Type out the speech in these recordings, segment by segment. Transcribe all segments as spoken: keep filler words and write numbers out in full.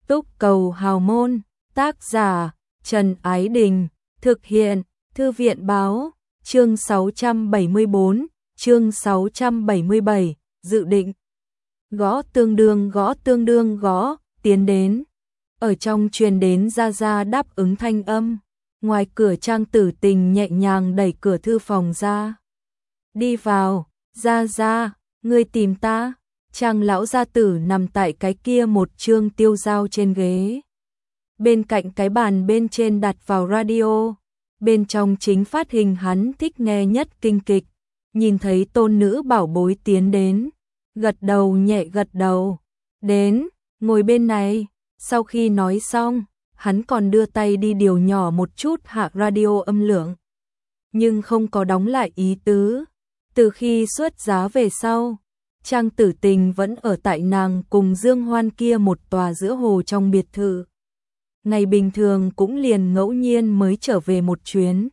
Túc Cầu Hào Môn, tác giả Trần Ái Đình, thực hiện Thư viện Báo, chương sáu trăm bảy mươi bốn, chương sáu trăm bảy mươi bảy, dự định. Gõ tương đương gõ tương đương gõ, tiến đến. Ở trong truyền đến ra ra đáp ứng thanh âm, ngoài cửa Trang Tử Tình nhẹ nhàng đẩy cửa thư phòng ra. Đi vào, ra ra, ngươi tìm ta. Trang lão gia tử nằm tại cái kia một chương tiêu dao trên ghế. Bên cạnh cái bàn bên trên đặt vào radio, bên trong chính phát hình hắn thích nghe nhất kinh kịch. Nhìn thấy tôn nữ bảo bối tiến đến, gật đầu nhẹ gật đầu. Đến, ngồi bên này. Sau khi nói xong, hắn còn đưa tay đi điều nhỏ một chút hạ radio âm lượng. Nhưng không có đóng lại ý tứ. Từ khi xuất giá về sau, Trang Tử Tình vẫn ở tại nàng cùng Dương Hoan kia một tòa giữa hồ trong biệt thự. Ngày bình thường cũng liền ngẫu nhiên mới trở về một chuyến.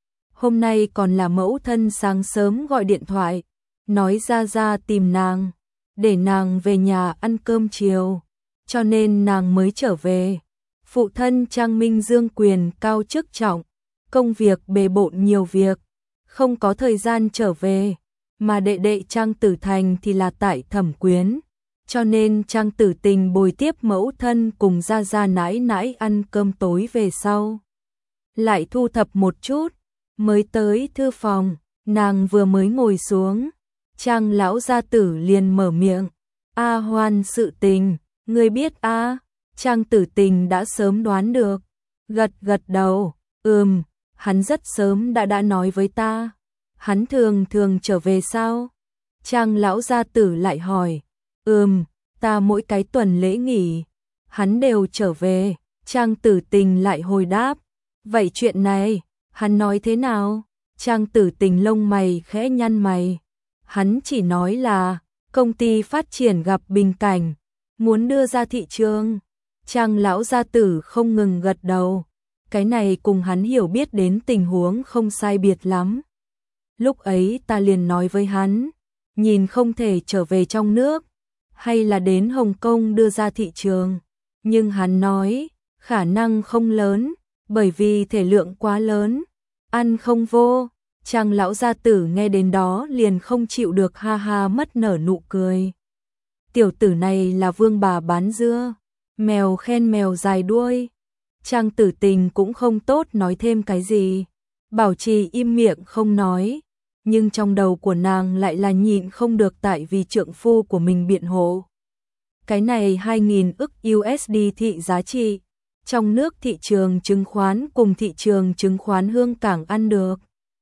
Hôm nay còn là mẫu thân sáng sớm gọi điện thoại, nói ra ra tìm nàng, để nàng về nhà ăn cơm chiều, cho nên nàng mới trở về. Phụ thân Trang Minh Dương quyền cao chức trọng, công việc bề bộn nhiều việc, không có thời gian trở về. Mà đệ đệ Trang Tử Thành thì là tại Thẩm Quyến, cho nên Trang Tử Tình bồi tiếp mẫu thân cùng ra ra nãi nãi ăn cơm tối về sau. Lại thu thập một chút, mới tới thư phòng, nàng vừa mới ngồi xuống, Trang lão gia tử liền mở miệng. A Hoan sự tình, ngươi biết a? Trang Tử Tình đã sớm đoán được, gật gật đầu, ừm, hắn rất sớm đã đã nói với ta. Hắn thường thường trở về sao? Trang lão gia tử lại hỏi. Ừm, ta mỗi cái tuần lễ nghỉ, hắn đều trở về. Trang Tử Tình lại hồi đáp. Vậy chuyện này, hắn nói thế nào? Trang Tử Tình lông mày khẽ nhăn mày. Hắn chỉ nói là, công ty phát triển gặp bình cảnh, muốn đưa ra thị trường. Trang lão gia tử không ngừng gật đầu. Cái này cùng hắn hiểu biết đến tình huống không sai biệt lắm. Lúc ấy ta liền nói với hắn, nhìn không thể trở về trong nước, hay là đến Hồng Kông đưa ra thị trường. Nhưng hắn nói, khả năng không lớn, bởi vì thể lượng quá lớn, ăn không vô. Trang lão gia tử nghe đến đó liền không chịu được ha ha mất nở nụ cười. Tiểu tử này là vương bà bán dưa, mèo khen mèo dài đuôi. Trang Tử Tình cũng không tốt nói thêm cái gì, bảo trì im miệng không nói. Nhưng trong đầu của nàng lại là nhịn không được tại vì trượng phu của mình biện hộ. Cái này hai nghìn ức u ét đê thị giá trị, trong nước thị trường chứng khoán cùng thị trường chứng khoán Hương Cảng ăn được.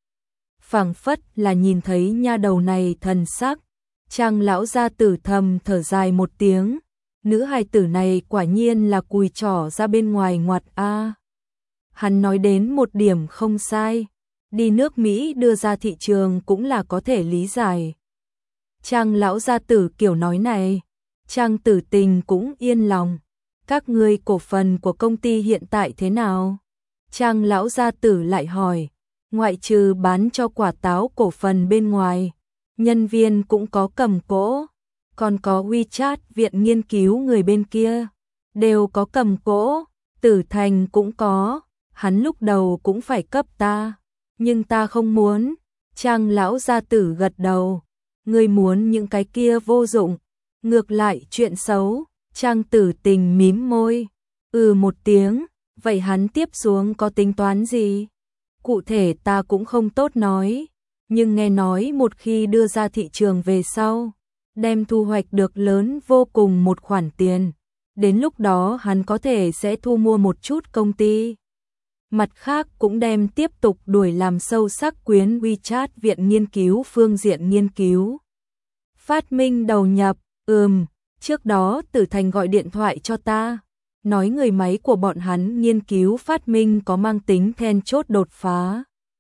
Phảng phất là nhìn thấy nha đầu này thần sắc, Trang lão gia tử thầm thở dài một tiếng, nữ hài tử này quả nhiên là cùi trỏ ra bên ngoài ngoặt a. Hắn nói đến một điểm không sai. Đi nước Mỹ đưa ra thị trường cũng là có thể lý giải. Trang lão gia tử kiểu nói này, Trang Tử Tình cũng yên lòng. Các ngươi cổ phần của công ty hiện tại thế nào? Trang lão gia tử lại hỏi, ngoại trừ bán cho quả táo cổ phần bên ngoài, nhân viên cũng có cầm cố, còn có WeChat viện nghiên cứu người bên kia, đều có cầm cố, Tử Thành cũng có, hắn lúc đầu cũng phải cấp ta. Nhưng ta không muốn. Trang lão gia tử gật đầu. Ngươi muốn những cái kia vô dụng. Ngược lại chuyện xấu. Trang Tử Tình mím môi. Ừ một tiếng. Vậy hắn tiếp xuống có tính toán gì? Cụ thể ta cũng không tốt nói. Nhưng nghe nói một khi đưa ra thị trường về sau, đem thu hoạch được lớn vô cùng một khoản tiền. Đến lúc đó hắn có thể sẽ thu mua một chút công ty. Mặt khác cũng đem tiếp tục đuổi làm sâu sắc quyến WeChat viện nghiên cứu phương diện nghiên cứu. Phát minh đầu nhập, ừm, trước đó Tử Thành gọi điện thoại cho ta, nói người máy của bọn hắn nghiên cứu phát minh có mang tính then chốt đột phá.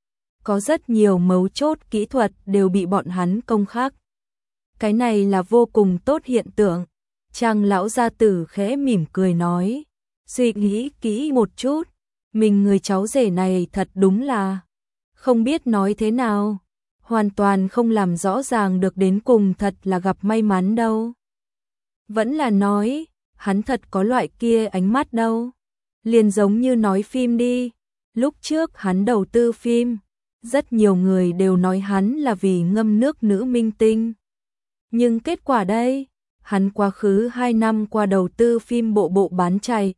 Có rất nhiều mấu chốt kỹ thuật đều bị bọn hắn công khắc. Cái này là vô cùng tốt hiện tượng. Trang lão gia tử khẽ mỉm cười nói, suy nghĩ kỹ một chút. Mình người cháu rể này thật đúng là không biết nói thế nào, hoàn toàn không làm rõ ràng được đến cùng thật là gặp may mắn đâu. Vẫn là nói, hắn thật có loại kia ánh mắt đâu. Liền giống như nói phim đi, lúc trước hắn đầu tư phim, rất nhiều người đều nói hắn là vì ngâm nước nữ minh tinh. Nhưng kết quả đây, hắn quá khứ hai năm qua đầu tư phim bộ bộ bán chạy.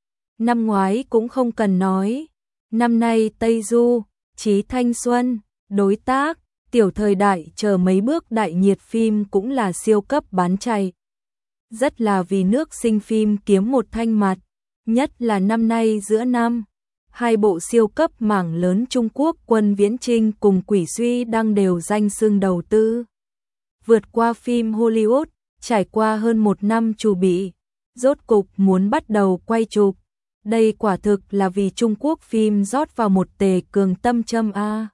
Năm ngoái cũng không cần nói, năm nay Tây Du, Chí Thanh Xuân, Đối Tác, Tiểu Thời Đại chờ mấy bước đại nhiệt phim cũng là siêu cấp bán chạy. Rất là vì nước sinh phim kiếm một thanh mặt, nhất là năm nay giữa năm, hai bộ siêu cấp mảng lớn Trung Quốc Quân Viễn Trinh cùng Quỷ Suy đang đều danh xưng đầu tư. Vượt qua phim Hollywood, trải qua hơn một năm chuẩn bị, rốt cục muốn bắt đầu quay chụp. Đây quả thực là vì Trung Quốc phim rót vào một tề cường tâm châm A.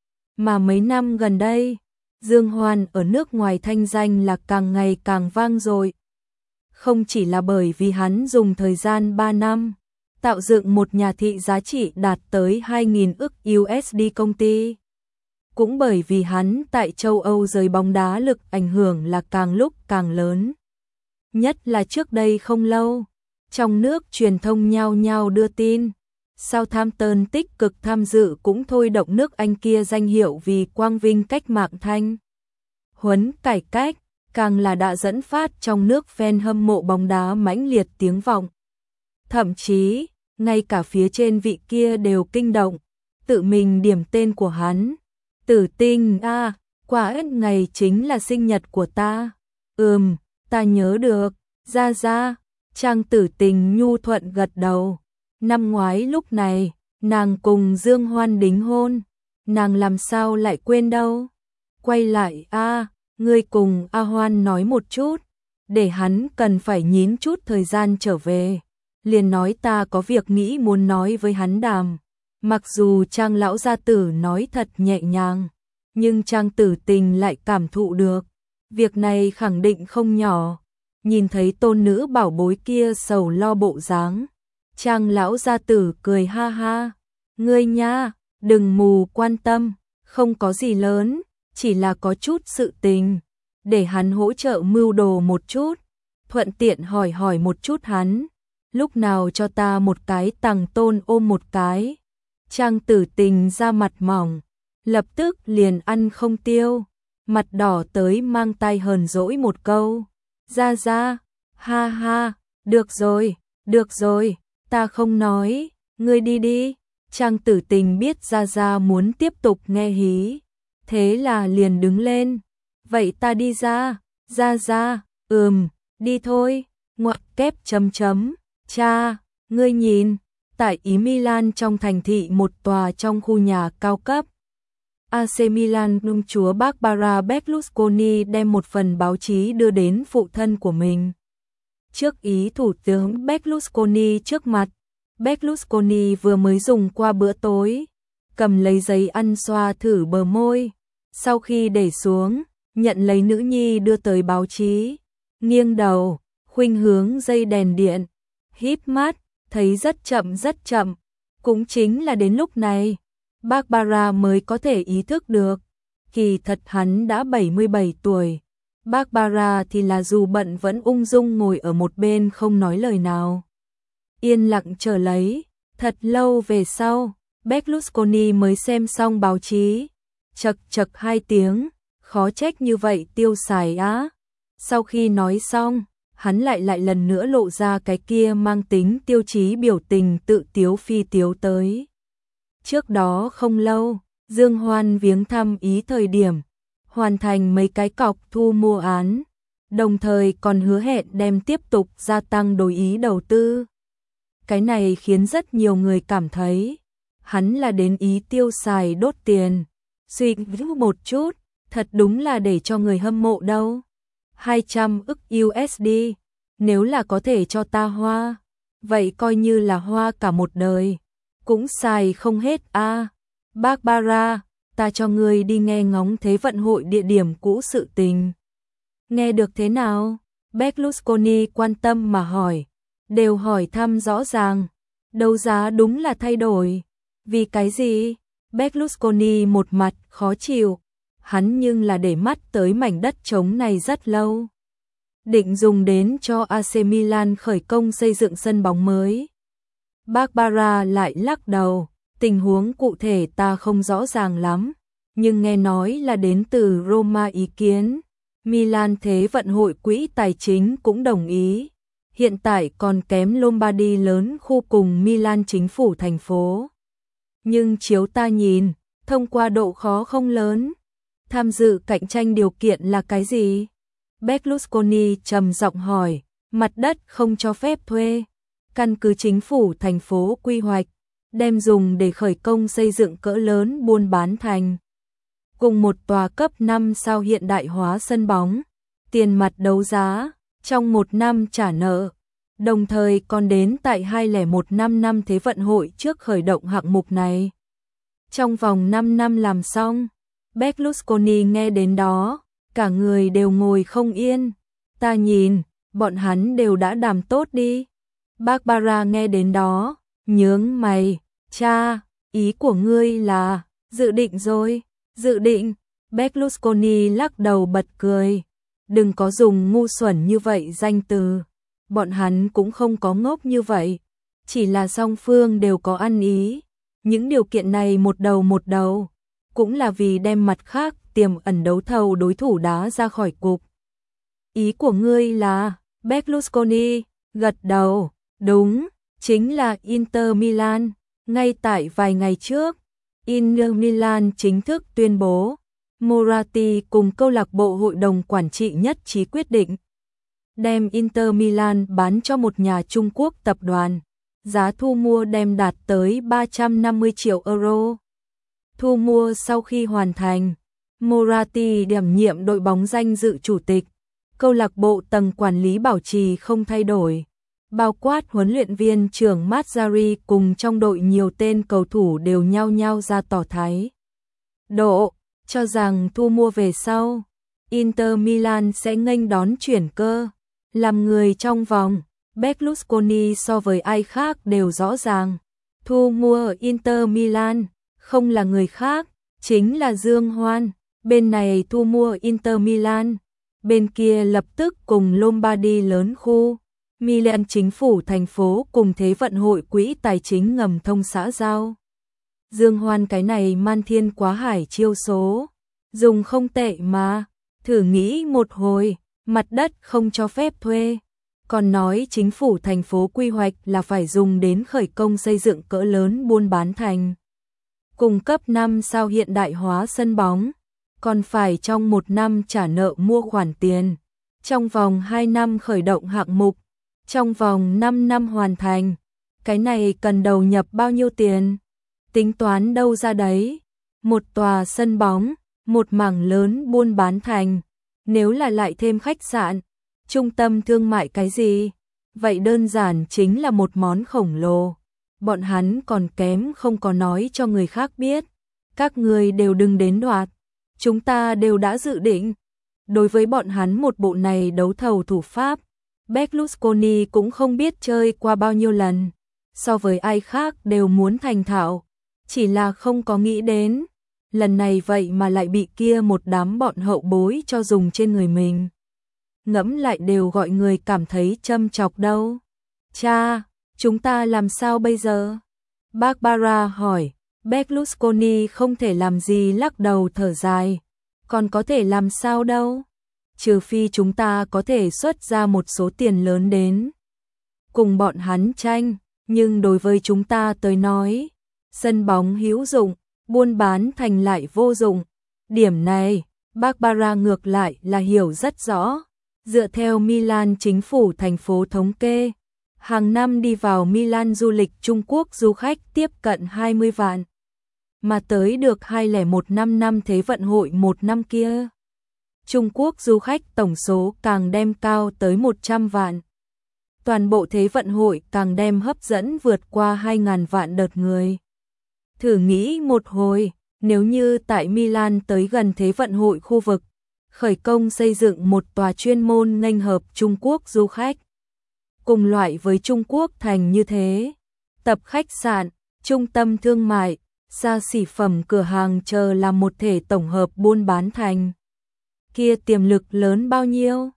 Mà mấy năm gần đây, Dương Hoan ở nước ngoài thanh danh là càng ngày càng vang dội. Không chỉ là bởi vì hắn dùng thời gian ba năm, tạo dựng một nhà thị giá trị đạt tới hai nghìn ức u ét đê công ty. Cũng bởi vì hắn tại châu Âu giới bóng đá lực ảnh hưởng là càng lúc càng lớn. Nhất là trước đây không lâu, trong nước truyền thông nhao nhao đưa tin, Southampton tích cực tham dự cũng thôi động nước Anh kia danh hiệu vì quang vinh cách mạng thanh huấn cải cách, càng là đã dẫn phát trong nước fan hâm mộ bóng đá mãnh liệt tiếng vọng. Thậm chí, ngay cả phía trên vị kia đều kinh động, tự mình điểm tên của hắn. Tử Tình a, à, quả ất ngày chính là sinh nhật của ta. Ừm, ta nhớ được, ra ra, Trang Tử Tình nhu thuận gật đầu. Năm ngoái lúc này, nàng cùng Dương Hoan đính hôn, nàng làm sao lại quên đâu. Quay lại a, à, ngươi cùng A Hoan nói một chút, để hắn cần phải nhín chút thời gian trở về. Liền nói ta có việc nghĩ muốn nói với hắn đàm. Mặc dù Trang lão gia tử nói thật nhẹ nhàng, nhưng Trang Tử Tình lại cảm thụ được, việc này khẳng định không nhỏ. Nhìn thấy tôn nữ bảo bối kia sầu lo bộ dáng, Trang lão gia tử cười ha ha, ngươi nha, đừng mù quan tâm, không có gì lớn, chỉ là có chút sự tình, để hắn hỗ trợ mưu đồ một chút, thuận tiện hỏi hỏi một chút hắn, lúc nào cho ta một cái tằng tôn ôm một cái. Trang Tử Tình ra mặt mỏng, lập tức liền ăn không tiêu, mặt đỏ tới mang tay hờn dỗi một câu. Ra ra, ha ha, được rồi, được rồi, ta không nói, ngươi đi đi. Trang Tử Tình biết ra ra muốn tiếp tục nghe hí, thế là liền đứng lên. Vậy ta đi ra, ra ra, ừm, đi thôi, ngoặc kép chấm chấm, cha, ngươi nhìn. Tại Ý Milan trong thành thị một tòa trong khu nhà cao cấp, a xê Milan công chúa Barbara Berlusconi đem một phần báo chí đưa đến phụ thân của mình. Trước ý thủ tướng Berlusconi trước mặt, Berlusconi vừa mới dùng qua bữa tối, cầm lấy giấy ăn xoa thử bờ môi, sau khi để xuống, nhận lấy nữ nhi đưa tới báo chí, nghiêng đầu, khuynh hướng dây đèn điện, híp mắt, thấy rất chậm rất chậm, cũng chính là đến lúc này, Barbara mới có thể ý thức được, kỳ thật hắn đã bảy mươi bảy tuổi, Barbara thì là dù bận vẫn ung dung ngồi ở một bên không nói lời nào. Yên lặng chờ lấy, thật lâu về sau, Berlusconi mới xem xong báo chí, chật chật hai tiếng, khó trách như vậy tiêu xài á. Sau khi nói xong, hắn lại lại lần nữa lộ ra cái kia mang tính tiêu chí biểu tình tự tiếu phi tiếu tới. Trước đó không lâu, Dương Hoan viếng thăm Ý thời điểm, hoàn thành mấy cái cọc thu mua án, đồng thời còn hứa hẹn đem tiếp tục gia tăng đối Ý đầu tư. Cái này khiến rất nhiều người cảm thấy, hắn là đến Ý tiêu xài đốt tiền, suy nghĩ một chút, thật đúng là để cho người hâm mộ đâu. hai trăm ức u ét đê, nếu là có thể cho ta hoa, vậy coi như là hoa cả một đời, cũng xài không hết a. À, Barbara, ta cho ngươi đi nghe ngóng thế vận hội địa điểm cũ sự tình. Nghe được thế nào? Berlusconi quan tâm mà hỏi, đều hỏi thăm rõ ràng, đấu giá đúng là thay đổi. Vì cái gì? Berlusconi một mặt khó chịu, hắn nhưng là để mắt tới mảnh đất trống này rất lâu. định dùng đến cho a xê Milan khởi công xây dựng sân bóng mới. Barbara lại lắc đầu, tình huống cụ thể ta không rõ ràng lắm, nhưng nghe nói là đến từ Roma ý kiến. Milan Thế vận hội quỹ tài chính cũng đồng ý. Hiện tại còn kém Lombardy lớn khu cùng Milan chính phủ thành phố. Nhưng chiếu ta nhìn, thông qua độ khó không lớn. Tham dự cạnh tranh điều kiện là cái gì? Berlusconi trầm giọng hỏi, mặt đất không cho phép thuê. Căn cứ chính phủ thành phố quy hoạch, đem dùng để khởi công xây dựng cỡ lớn buôn bán thành. Cùng một tòa cấp năm sao hiện đại hóa sân bóng, tiền mặt đấu giá, trong một năm trả nợ, đồng thời còn đến tại hai không một năm năm Thế vận hội trước khởi động hạng mục này. Trong vòng năm năm làm xong, Berlusconi nghe đến đó, cả người đều ngồi không yên. Ta nhìn, bọn hắn đều đã đàm tốt đi. Barbara nghe đến đó, nhướng mày, cha, ý của ngươi là, dự định rồi, dự định. Berlusconi lắc đầu bật cười, đừng có dùng ngu xuẩn như vậy danh từ, bọn hắn cũng không có ngốc như vậy, chỉ là song phương đều có ăn ý, những điều kiện này một đầu một đầu, cũng là vì đem mặt khác tiềm ẩn đấu thầu đối thủ đá ra khỏi cục. Ý của ngươi là, Berlusconi, gật đầu, đúng, chính là Inter Milan, ngay tại vài ngày trước, Inter Milan chính thức tuyên bố, Moratti cùng câu lạc bộ hội đồng quản trị nhất trí quyết định đem Inter Milan bán cho một nhà Trung Quốc tập đoàn, giá thu mua đem đạt tới ba trăm năm mươi triệu euro. Thu mua sau khi hoàn thành, Moratti đảm nhiệm đội bóng danh dự chủ tịch, câu lạc bộ tầng quản lý bảo trì không thay đổi, bao quát huấn luyện viên trưởng Mazzarri cùng trong đội nhiều tên cầu thủ đều nhao nhao ra tỏ thái độ, cho rằng thu mua về sau, Inter Milan sẽ nghênh đón chuyển cơ. Làm người trong vòng, Berlusconi so với ai khác đều rõ ràng, thu mua Inter Milan, không là người khác, chính là Dương Hoan, bên này thu mua Inter Milan, bên kia lập tức cùng Lombardy lớn khu, Milan chính phủ thành phố cùng Thế vận hội quỹ tài chính ngầm thông xã giao. Dương Hoan cái này man thiên quá hải chiêu số, dùng không tệ mà, thử nghĩ một hồi, mặt đất không cho phép thuê, còn nói chính phủ thành phố quy hoạch là phải dùng đến khởi công xây dựng cỡ lớn buôn bán thành. Cung cấp năm sao hiện đại hóa sân bóng, còn phải trong một năm trả nợ mua khoản tiền, trong vòng hai năm khởi động hạng mục, trong vòng năm năm hoàn thành, cái này cần đầu nhập bao nhiêu tiền? Tính toán đâu ra đấy? Một tòa sân bóng, một mảng lớn buôn bán thành, nếu là lại thêm khách sạn, trung tâm thương mại cái gì? Vậy đơn giản chính là một món khổng lồ. Bọn hắn còn kém không có nói cho người khác biết. Các người đều đừng đến đoạt. Chúng ta đều đã dự định. Đối với bọn hắn một bộ này đấu thầu thủ pháp, Berlusconi cũng không biết chơi qua bao nhiêu lần. So với ai khác đều muốn thành thạo. Chỉ là không có nghĩ đến. Lần này vậy mà lại bị kia một đám bọn hậu bối cho dùng trên người mình. Ngẫm lại đều gọi người cảm thấy châm chọc đâu. Cha, chúng ta làm sao bây giờ? Barbara hỏi. Berlusconi không thể làm gì lắc đầu thở dài. Còn có thể làm sao đâu? Trừ phi chúng ta có thể xuất ra một số tiền lớn đến. Cùng bọn hắn tranh, nhưng đối với chúng ta tới nói, sân bóng hữu dụng, buôn bán thành lại vô dụng. Điểm này, Barbara ngược lại là hiểu rất rõ. Dựa theo Milan chính phủ thành phố thống kê, hàng năm đi vào Milan du lịch Trung Quốc du khách tiếp cận hai mươi vạn. Mà tới được hai không một năm năm Thế vận hội một năm kia. Trung Quốc du khách tổng số càng đem cao tới một trăm vạn. Toàn bộ Thế vận hội càng đem hấp dẫn vượt qua hai nghìn vạn đợt người. Thử nghĩ một hồi, nếu như tại Milan tới gần Thế vận hội khu vực, khởi công xây dựng một tòa chuyên môn nghênh hợp Trung Quốc du khách. Cùng loại với Trung Quốc thành như thế, tập khách sạn, trung tâm thương mại, xa xỉ phẩm cửa hàng chờ là một thể tổng hợp buôn bán thành. Kia tiềm lực lớn bao nhiêu?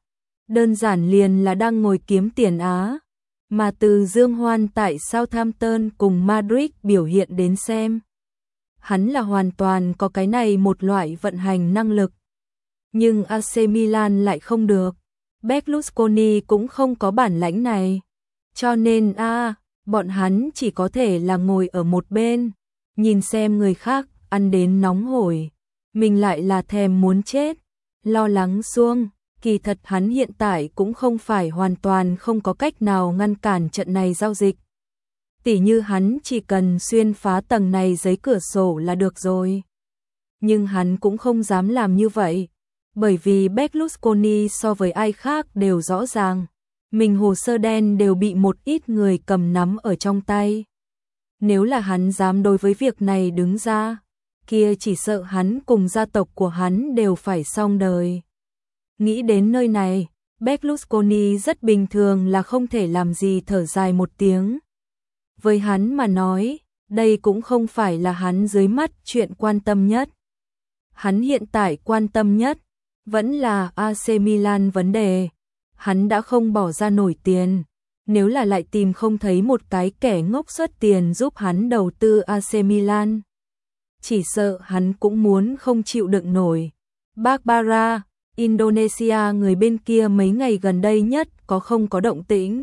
Đơn giản liền là đang ngồi kiếm tiền á. Mà từ Dương Hoan tại Southampton cùng Madrid biểu hiện đến xem, hắn là hoàn toàn có cái này một loại vận hành năng lực. Nhưng a xê Milan lại không được. Berlusconi cũng không có bản lãnh này. Cho nên a, bọn hắn chỉ có thể là ngồi ở một bên, nhìn xem người khác ăn đến nóng hổi, mình lại là thèm muốn chết, lo lắng xuông. Kỳ thật hắn hiện tại cũng không phải hoàn toàn không có cách nào ngăn cản trận này giao dịch. Tỉ như hắn chỉ cần xuyên phá tầng này giấy cửa sổ là được rồi. Nhưng hắn cũng không dám làm như vậy, bởi vì Berlusconi so với ai khác đều rõ ràng, mình hồ sơ đen đều bị một ít người cầm nắm ở trong tay. Nếu là hắn dám đối với việc này đứng ra, kia chỉ sợ hắn cùng gia tộc của hắn đều phải xong đời. Nghĩ đến nơi này, Berlusconi rất bình thường là không thể làm gì thở dài một tiếng. Với hắn mà nói, đây cũng không phải là hắn dưới mắt chuyện quan tâm nhất. Hắn hiện tại quan tâm nhất vẫn là a xê Milan vấn đề. Hắn đã không bỏ ra nổi tiền, nếu là lại tìm không thấy một cái kẻ ngốc xuất tiền giúp hắn đầu tư a xê Milan, chỉ sợ hắn cũng muốn không chịu đựng nổi. Barbara, Indonesia người bên kia mấy ngày gần đây nhất có không có động tĩnh?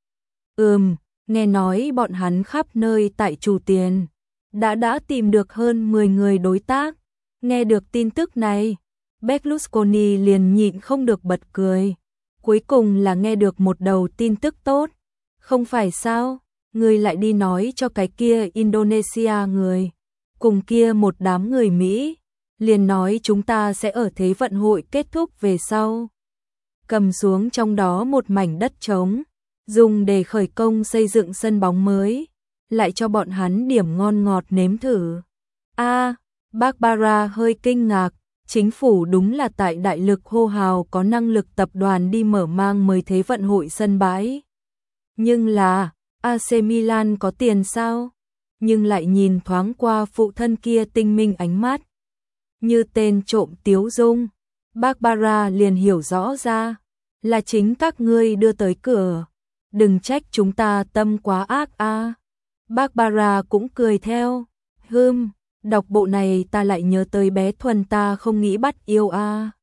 Ừm, nghe nói bọn hắn khắp nơi tại trù tiền, đã đã tìm được hơn mười người đối tác. Nghe được tin tức này, Berlusconi liền nhịn không được bật cười. Cuối cùng là nghe được một đầu tin tức tốt. Không phải sao, người lại đi nói cho cái kia Indonesia người, cùng kia một đám người Mỹ, liền nói chúng ta sẽ ở Thế vận hội kết thúc về sau, cầm xuống trong đó một mảnh đất trống, dùng để khởi công xây dựng sân bóng mới, lại cho bọn hắn điểm ngon ngọt nếm thử. A, à, Barbara hơi kinh ngạc, chính phủ đúng là tại đại lực hô hào có năng lực tập đoàn đi mở mang mới Thế vận hội sân bãi. Nhưng là, a xê Milan có tiền sao? Nhưng lại nhìn thoáng qua phụ thân kia tinh minh ánh mắt, như tên trộm tiếu dung, Barbara liền hiểu rõ ra, là chính các ngươi đưa tới cửa, đừng trách chúng ta tâm quá ác a. À. Barbara cũng cười theo, hừm, đọc bộ này ta lại nhớ tới bé Thuần ta không nghĩ bắt yêu a. À.